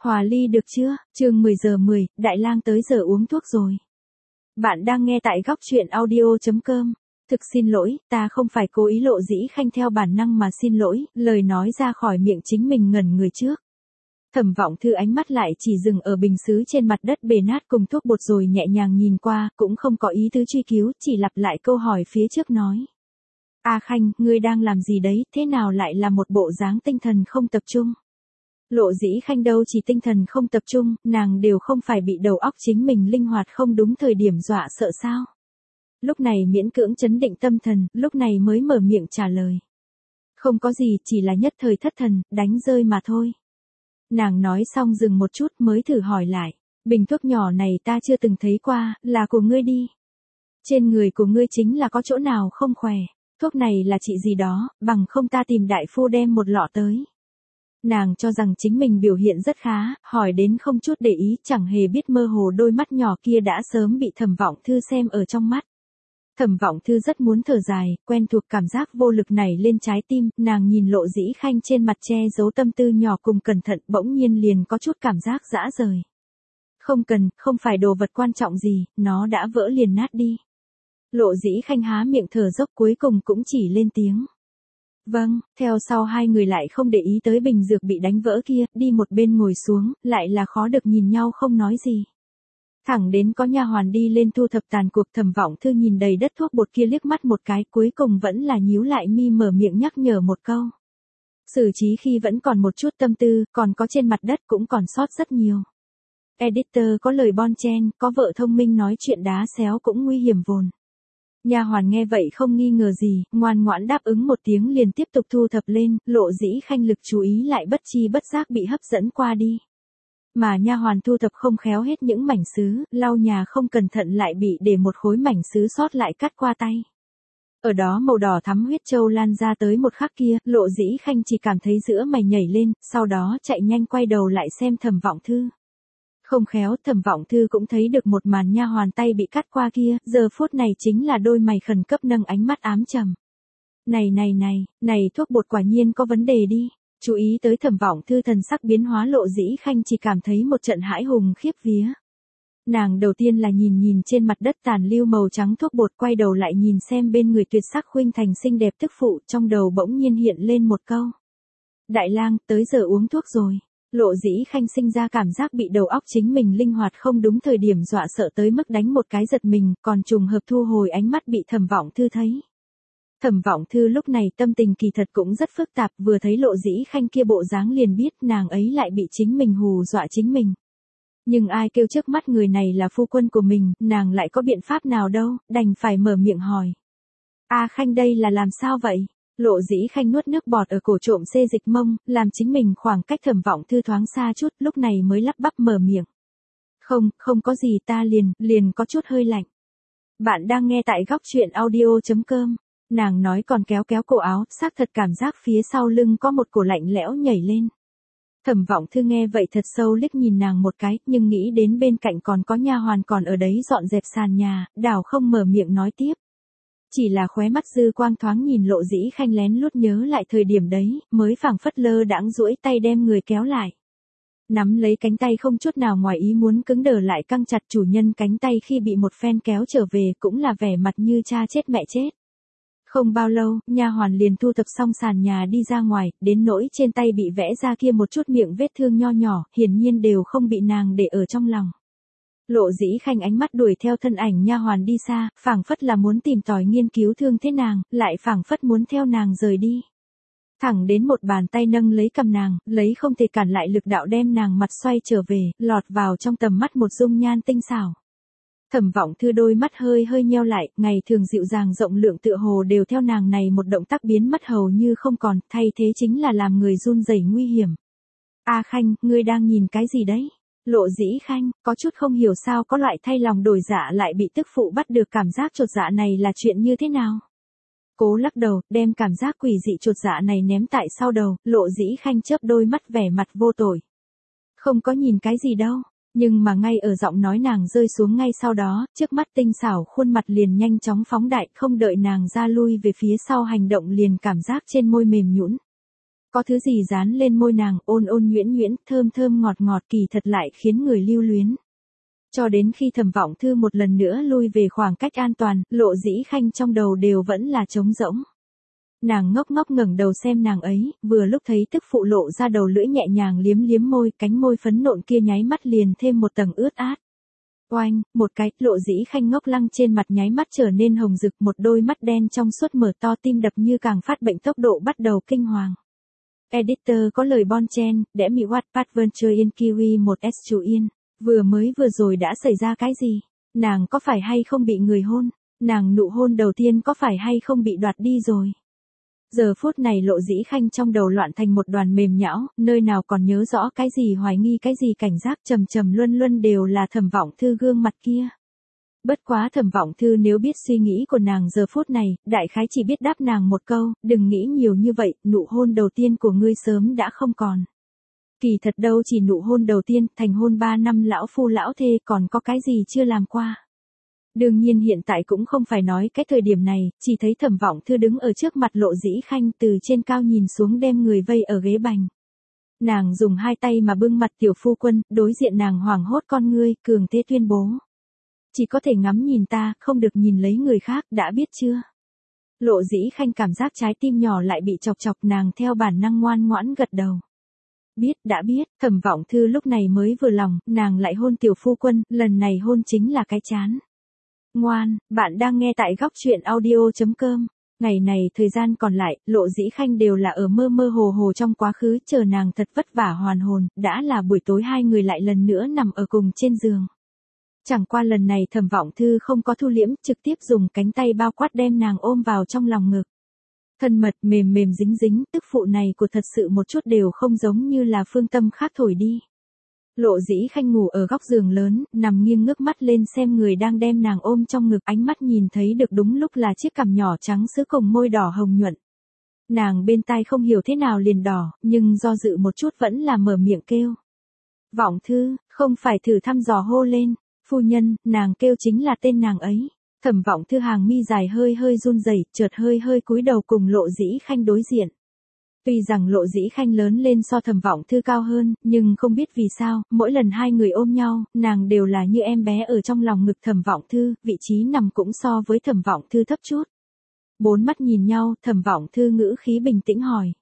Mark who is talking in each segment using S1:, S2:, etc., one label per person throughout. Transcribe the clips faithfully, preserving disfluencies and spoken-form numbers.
S1: Hòa ly được chưa? Chương mười giờ mười, Đại Lang tới giờ uống thuốc rồi. Bạn đang nghe tại góc truyện audio chấm com. Thực xin lỗi, ta không phải cố ý. Lộ Dĩ Khanh theo bản năng mà xin lỗi, lời nói ra khỏi miệng chính mình ngẩn người trước. Thẩm Vọng Thư ánh mắt lại chỉ dừng ở bình sứ trên mặt đất bề nát cùng thuốc bột rồi nhẹ nhàng nhìn qua, cũng không có ý tứ truy cứu, chỉ lặp lại câu hỏi phía trước nói. A Khanh, ngươi đang làm gì đấy, thế nào lại là một bộ dáng tinh thần không tập trung? Lộ Dĩ Khanh đâu chỉ tinh thần không tập trung, nàng đều không phải bị đầu óc chính mình linh hoạt không đúng thời điểm dọa sợ sao. Lúc này miễn cưỡng trấn định tâm thần, lúc này mới mở miệng trả lời. Không có gì, chỉ là nhất thời thất thần, đánh rơi mà thôi. Nàng nói xong dừng một chút mới thử hỏi lại, bình thuốc nhỏ này ta chưa từng thấy qua, là của ngươi đi. Trên người của ngươi chính là có chỗ nào không khỏe, thuốc này là trị gì đó, bằng không ta tìm đại phu đem một lọ tới. Nàng cho rằng chính mình biểu hiện rất khá, hỏi đến không chút để ý, chẳng hề biết mơ hồ đôi mắt nhỏ kia đã sớm bị Thẩm Vọng Thư xem ở trong mắt. Thẩm Vọng Thư rất muốn thở dài, quen thuộc cảm giác vô lực này lên trái tim, nàng nhìn Lộ Dĩ Khanh trên mặt che giấu tâm tư nhỏ cùng cẩn thận, bỗng nhiên liền có chút cảm giác dã rời. Không cần, không phải đồ vật quan trọng gì, nó đã vỡ liền nát đi. Lộ Dĩ Khanh há miệng thở dốc cuối cùng cũng chỉ lên tiếng. Vâng, theo sau hai người lại không để ý tới bình dược bị đánh vỡ kia, đi một bên ngồi xuống, lại là khó được nhìn nhau không nói gì. Thẳng đến có nha hoàn đi lên thu thập tàn cuộc. Thẩm Vọng Thư nhìn đầy đất thuốc bột kia liếc mắt một cái, cuối cùng vẫn là nhíu lại mi mở miệng nhắc nhở một câu. Xử trí khi vẫn còn một chút tâm tư, còn có trên mặt đất cũng còn sót rất nhiều. Editor có lời bon chen, có vợ thông minh nói chuyện đá xéo cũng nguy hiểm vồn. Nha hoàn nghe vậy không nghi ngờ gì, ngoan ngoãn đáp ứng một tiếng liền tiếp tục thu thập lên. Lộ Dĩ Khanh lực chú ý lại bất chi bất giác bị hấp dẫn qua đi. Mà nha hoàn thu thập không khéo hết những mảnh sứ, lau nhà không cẩn thận lại bị để một khối mảnh sứ sót lại cắt qua tay. Ở đó màu đỏ thắm huyết châu lan ra tới một khắc kia, Lộ Dĩ Khanh chỉ cảm thấy giữa mày nhảy lên, sau đó chạy nhanh quay đầu lại xem Thẩm Vọng Thư. Không khéo, Thẩm Vọng Thư cũng thấy được một màn nha hoàn tay bị cắt qua kia, giờ phút này chính là đôi mày khẩn cấp nâng ánh mắt ám trầm. Này này này, này thuốc bột quả nhiên có vấn đề đi. Chú ý tới Thẩm Vọng Thư thần sắc biến hóa, Lộ Dĩ Khanh chỉ cảm thấy một trận hãi hùng khiếp vía. Nàng đầu tiên là nhìn nhìn trên mặt đất tàn lưu màu trắng thuốc bột, quay đầu lại nhìn xem bên người tuyệt sắc khuynh thành xinh đẹp tức phụ, trong đầu bỗng nhiên hiện lên một câu. Đại Lang, tới giờ uống thuốc rồi. Lộ Dĩ Khanh sinh ra cảm giác bị đầu óc chính mình linh hoạt không đúng thời điểm dọa sợ tới mức đánh một cái giật mình, còn trùng hợp thu hồi ánh mắt bị Thẩm Vọng Thư thấy. Thẩm Vọng Thư lúc này tâm tình kỳ thật cũng rất phức tạp, vừa thấy Lộ Dĩ Khanh kia bộ dáng liền biết nàng ấy lại bị chính mình hù dọa chính mình. Nhưng ai kêu trước mắt người này là phu quân của mình, nàng lại có biện pháp nào đâu, đành phải mở miệng hỏi. A Khanh đây là làm sao vậy? Lộ Dĩ Khanh nuốt nước bọt ở cổ trộm xê dịch mông, làm chính mình khoảng cách Thẩm Vọng Thư thoáng xa chút, lúc này mới lắp bắp mở miệng. Không, không có gì, ta liền, liền có chút hơi lạnh. Bạn đang nghe tại góc truyện audio chấm com. Nàng nói còn kéo kéo cổ áo, xác thật cảm giác phía sau lưng có một cổ lạnh lẽo nhảy lên. Thẩm Vọng Thư nghe vậy thật sâu liếc nhìn nàng một cái, nhưng nghĩ đến bên cạnh còn có nha hoàn còn ở đấy dọn dẹp sàn nhà, đảo không mở miệng nói tiếp. Chỉ là khóe mắt dư quang thoáng nhìn Lộ Dĩ Khanh lén lút nhớ lại thời điểm đấy, mới phảng phất lơ đãng duỗi tay đem người kéo lại. Nắm lấy cánh tay không chút nào ngoài ý muốn cứng đờ lại căng chặt, chủ nhân cánh tay khi bị một phen kéo trở về cũng là vẻ mặt như cha chết mẹ chết. Không bao lâu, nha hoàn liền thu thập xong sàn nhà đi ra ngoài, đến nỗi trên tay bị vẽ ra kia một chút miệng vết thương nho nhỏ, hiển nhiên đều không bị nàng để ở trong lòng. Lộ Dĩ Khanh ánh mắt đuổi theo thân ảnh nha hoàn đi xa, phảng phất là muốn tìm tòi nghiên cứu thương thế nàng, lại phảng phất muốn theo nàng rời đi. Thẳng đến một bàn tay nâng lấy cầm nàng, lấy không thể cản lại lực đạo đem nàng mặt xoay trở về, lọt vào trong tầm mắt một dung nhan tinh xảo. Thẩm Vọng Thư đôi mắt hơi hơi nheo lại, ngày thường dịu dàng rộng lượng tựa hồ đều theo nàng này một động tác biến mất hầu như không còn, thay thế chính là làm người run rẩy nguy hiểm. A Khanh, ngươi đang nhìn cái gì đấy? Lộ Dĩ Khanh, có chút không hiểu sao có loại thay lòng đổi dạ lại bị tức phụ bắt được cảm giác chột dạ này là chuyện như thế nào? Cố lắc đầu, đem cảm giác quỷ dị chột dạ này ném tại sau đầu, Lộ Dĩ Khanh chớp đôi mắt vẻ mặt vô tội. Không có nhìn cái gì đâu. Nhưng mà ngay ở giọng nói nàng rơi xuống ngay sau đó, trước mắt tinh xảo khuôn mặt liền nhanh chóng phóng đại, không đợi nàng ra lui về phía sau hành động liền cảm giác trên môi mềm nhũn. Có thứ gì dán lên môi nàng, ôn ôn nhuyễn nhuyễn, thơm thơm ngọt ngọt, kỳ thật lại khiến người lưu luyến. Cho đến khi Thẩm Vọng Thư một lần nữa lui về khoảng cách an toàn, Lộ Dĩ Khanh trong đầu đều vẫn là trống rỗng. Nàng ngốc ngốc ngẩng đầu xem nàng ấy, vừa lúc thấy tức phụ lộ ra đầu lưỡi nhẹ nhàng liếm liếm môi, cánh môi phấn nộn kia nháy mắt liền thêm một tầng ướt át. Oanh, một cái, Lộ Dĩ Khanh ngốc lăng trên mặt nháy mắt trở nên hồng rực, một đôi mắt đen trong suốt mở to, tim đập như càng phát bệnh, tốc độ bắt đầu kinh hoàng. Editor có lời bon chen, để mi Wattpad Venture in Kiwi một S chủ yên. Vừa mới vừa rồi đã xảy ra cái gì? Nàng có phải hay không bị người hôn? Nàng nụ hôn đầu tiên có phải hay không bị đoạt đi rồi? Giờ phút này Lộ Dĩ Khanh trong đầu loạn thành một đoàn mềm nhão, nơi nào còn nhớ rõ cái gì hoài nghi cái gì cảnh giác, trầm trầm luân luân đều là Thẩm Vọng Thư gương mặt kia. Bất quá Thẩm Vọng Thư nếu biết suy nghĩ của nàng giờ phút này, đại khái chỉ biết đáp nàng một câu, đừng nghĩ nhiều như vậy, nụ hôn đầu tiên của ngươi sớm đã không còn. Kỳ thật đâu chỉ nụ hôn đầu tiên, thành hôn ba năm lão phu lão thê còn có cái gì chưa làm qua. Đương nhiên hiện tại cũng không phải nói cái thời điểm này, chỉ thấy Thẩm Vọng Thư đứng ở trước mặt Lộ Dĩ Khanh từ trên cao nhìn xuống đem người vây ở ghế bành. Nàng dùng hai tay mà bưng mặt tiểu phu quân, đối diện nàng hoảng hốt con ngươi, cường thế tuyên bố. Chỉ có thể ngắm nhìn ta, không được nhìn lấy người khác, đã biết chưa? Lộ Dĩ Khanh cảm giác trái tim nhỏ lại bị chọc chọc, nàng theo bản năng ngoan ngoãn gật đầu. Biết, đã biết, Thẩm Vọng Thư lúc này mới vừa lòng, nàng lại hôn tiểu phu quân, lần này hôn chính là cái chán. Ngoan, bạn đang nghe tại góc truyện audio chấm com. Ngày này thời gian còn lại, Lộ Dĩ Khanh đều là ở mơ mơ hồ hồ trong quá khứ, chờ nàng thật vất vả hoàn hồn, đã là buổi tối hai người lại lần nữa nằm ở cùng trên giường. Chẳng qua lần này Thẩm Vọng Thư không có thu liễm, trực tiếp dùng cánh tay bao quát đem nàng ôm vào trong lòng ngực. Thân mật mềm mềm dính dính, tức phụ này của thật sự một chút đều không giống như là phương tâm khác thổi đi. Lộ Dĩ Khanh ngủ ở góc giường lớn, nằm nghiêng ngước mắt lên xem người đang đem nàng ôm trong ngực, ánh mắt nhìn thấy được đúng lúc là chiếc cằm nhỏ trắng sữa cùng môi đỏ hồng nhuận. Nàng bên tai không hiểu thế nào liền đỏ, nhưng do dự một chút vẫn là mở miệng kêu. Vọng Thư, không phải thử thăm dò hô lên, phu nhân, nàng kêu chính là tên nàng ấy. Thẩm Vọng Thư hàng mi dài hơi hơi run rẩy, chợt hơi hơi cúi đầu cùng Lộ Dĩ Khanh đối diện. Tuy rằng Lộ Dĩ Khanh lớn lên so Thẩm Vọng Thư cao hơn, nhưng không biết vì sao, mỗi lần hai người ôm nhau, nàng đều là như em bé ở trong lòng ngực Thẩm Vọng Thư, vị trí nằm cũng so với Thẩm Vọng Thư thấp chút. Bốn mắt nhìn nhau, Thẩm Vọng Thư ngữ khí bình tĩnh hỏi.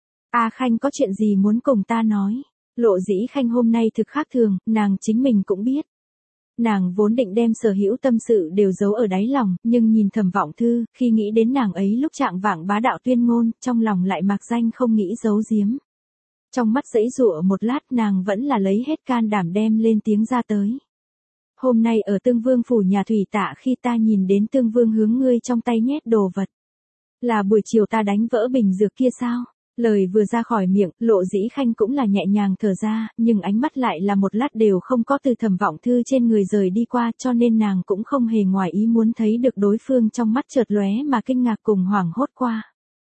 S1: A Khanh có chuyện gì muốn cùng ta nói? Lộ Dĩ Khanh hôm nay thực khác thường, nàng chính mình cũng biết. Nàng vốn định đem sở hữu tâm sự đều giấu ở đáy lòng, nhưng nhìn Thẩm Vọng Thư, khi nghĩ đến nàng ấy lúc trạng vạng bá đạo tuyên ngôn, trong lòng lại mạc danh không nghĩ giấu giếm. Trong mắt giãy giụa một lát, nàng vẫn là lấy hết can đảm đem lên tiếng ra tới. Hôm nay ở Tương Vương phủ nhà thủy tạ, khi ta nhìn đến Tương Vương hướng ngươi trong tay nhét đồ vật. Là buổi chiều ta đánh vỡ bình dược kia sao? Lời vừa ra khỏi miệng, Lộ Dĩ Khanh cũng là nhẹ nhàng thở ra, nhưng ánh mắt lại là một lát đều không có từ Thẩm Vọng Thư trên người rời đi qua, cho nên nàng cũng không hề ngoài ý muốn thấy được đối phương trong mắt chợt lóe mà kinh ngạc cùng hoảng hốt qua.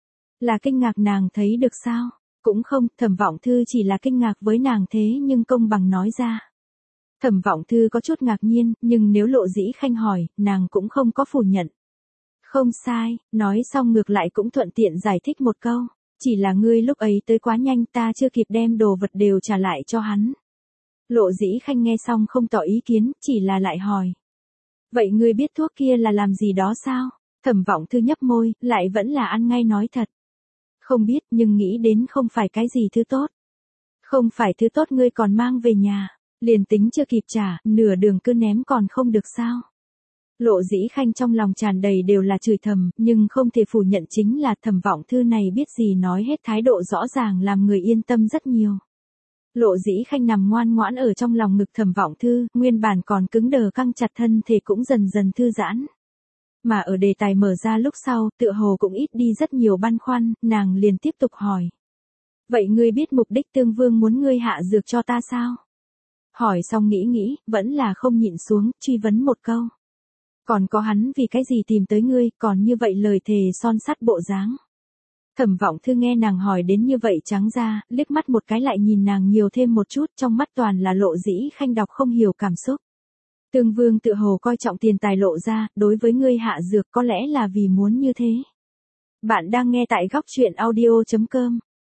S1: Là kinh ngạc nàng thấy được sao? Cũng không, Thẩm Vọng Thư chỉ là kinh ngạc với nàng thế nhưng công bằng nói ra. Thẩm Vọng Thư có chút ngạc nhiên, nhưng nếu Lộ Dĩ Khanh hỏi, nàng cũng không có phủ nhận. Không sai, nói xong ngược lại cũng thuận tiện giải thích một câu. Chỉ là ngươi lúc ấy tới quá nhanh, ta chưa kịp đem đồ vật đều trả lại cho hắn. Lộ Dĩ Khanh nghe xong không tỏ ý kiến, chỉ là lại hỏi. Vậy ngươi biết thuốc kia là làm gì đó sao? Thẩm Vọng Thư nhấp môi, lại vẫn là ăn ngay nói thật. Không biết, nhưng nghĩ đến không phải cái gì thứ tốt. Không phải thứ tốt ngươi còn mang về nhà, liền tính chưa kịp trả, nửa đường cứ ném còn không được sao? Lộ Dĩ Khanh trong lòng tràn đầy đều là chửi thầm, nhưng không thể phủ nhận chính là Thẩm Vọng Thư này biết gì nói hết, thái độ rõ ràng làm người yên tâm rất nhiều. Lộ Dĩ Khanh nằm ngoan ngoãn ở trong lòng ngực Thẩm Vọng Thư, nguyên bản còn cứng đờ căng chặt thân thể cũng dần dần thư giãn. Mà ở đề tài mở ra lúc sau, tựa hồ cũng ít đi rất nhiều băn khoăn, nàng liền tiếp tục hỏi. Vậy ngươi biết mục đích Tương Vương muốn ngươi hạ dược cho ta sao? Hỏi xong nghĩ nghĩ, vẫn là không nhịn xuống, truy vấn một câu. Còn có hắn vì cái gì tìm tới ngươi, còn như vậy lời thề son sắt bộ dáng. Thẩm Vọng Thư nghe nàng hỏi đến như vậy trắng ra, liếc mắt một cái lại nhìn nàng nhiều thêm một chút, trong mắt toàn là Lộ Dĩ Khanh đọc không hiểu cảm xúc. Tương Vương tự hồ coi trọng tiền tài lộ ra, đối với ngươi hạ dược có lẽ là vì muốn như thế. Bạn đang nghe tại góc truyện audio chấm com.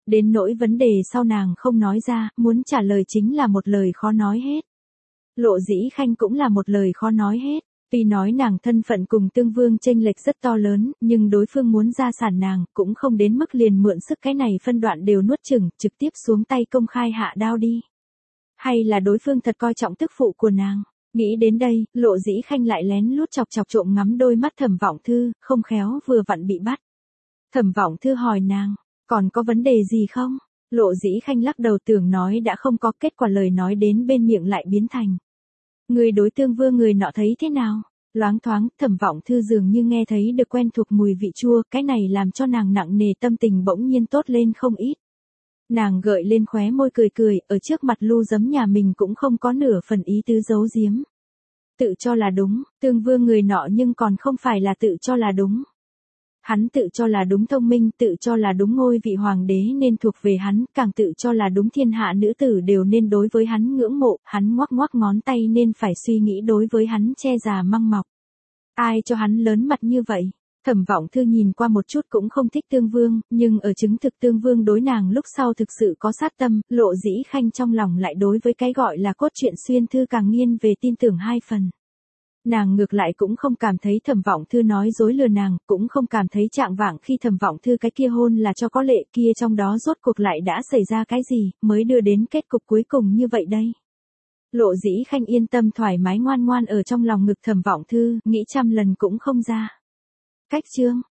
S1: Đến nỗi vấn đề sau nàng không nói ra, muốn trả lời chính là một lời khó nói hết. Lộ Dĩ Khanh cũng là một lời khó nói hết. Tuy nói nàng thân phận cùng Tương Vương chênh lệch rất to lớn, nhưng đối phương muốn gia sản nàng, cũng không đến mức liền mượn sức cái này phân đoạn đều nuốt chửng, trực tiếp xuống tay công khai hạ đao đi. Hay là đối phương thật coi trọng tức phụ của nàng. Nghĩ đến đây, Lộ Dĩ Khanh lại lén lút chọc chọc trộm ngắm đôi mắt Thẩm Vọng Thư, không khéo vừa vặn bị bắt. Thẩm Vọng Thư hỏi nàng, còn có vấn đề gì không? Lộ Dĩ Khanh lắc đầu tưởng nói đã không có, kết quả lời nói đến bên miệng lại biến thành. Người đối Tương Vương người nọ thấy thế nào? Loáng thoáng, Thẩm Vọng Thư dường như nghe thấy được quen thuộc mùi vị chua, cái này làm cho nàng nặng nề tâm tình bỗng nhiên tốt lên không ít. Nàng gợi lên khóe môi cười cười, ở trước mặt Lưu Giấm nhà mình cũng không có nửa phần ý tứ giấu giếm. Tự cho là đúng, Tương Vương người nọ nhưng còn không phải là tự cho là đúng. Hắn tự cho là đúng thông minh, tự cho là đúng ngôi vị hoàng đế nên thuộc về hắn, càng tự cho là đúng thiên hạ nữ tử đều nên đối với hắn ngưỡng mộ, hắn ngoắc ngoắc ngón tay nên phải suy nghĩ đối với hắn che già măng mọc. Ai cho hắn lớn mặt như vậy? Thẩm Vọng Thư nhìn qua một chút cũng không thích Tương Vương, nhưng ở chứng thực Tương Vương đối nàng lúc sau thực sự có sát tâm, Lộ Dĩ Khanh trong lòng lại đối với cái gọi là cốt truyện xuyên thư càng nghiêng về tin tưởng hai phần. Nàng ngược lại cũng không cảm thấy Thẩm Vọng Thư nói dối lừa nàng, cũng không cảm thấy trạng vạng khi Thẩm Vọng Thư cái kia hôn là cho có lệ, kia trong đó rốt cuộc lại đã xảy ra cái gì, mới đưa đến kết cục cuối cùng như vậy đây. Lộ Dĩ Khanh yên tâm thoải mái ngoan ngoan ở trong lòng ngực Thẩm Vọng Thư, nghĩ trăm lần cũng không ra. Cách chương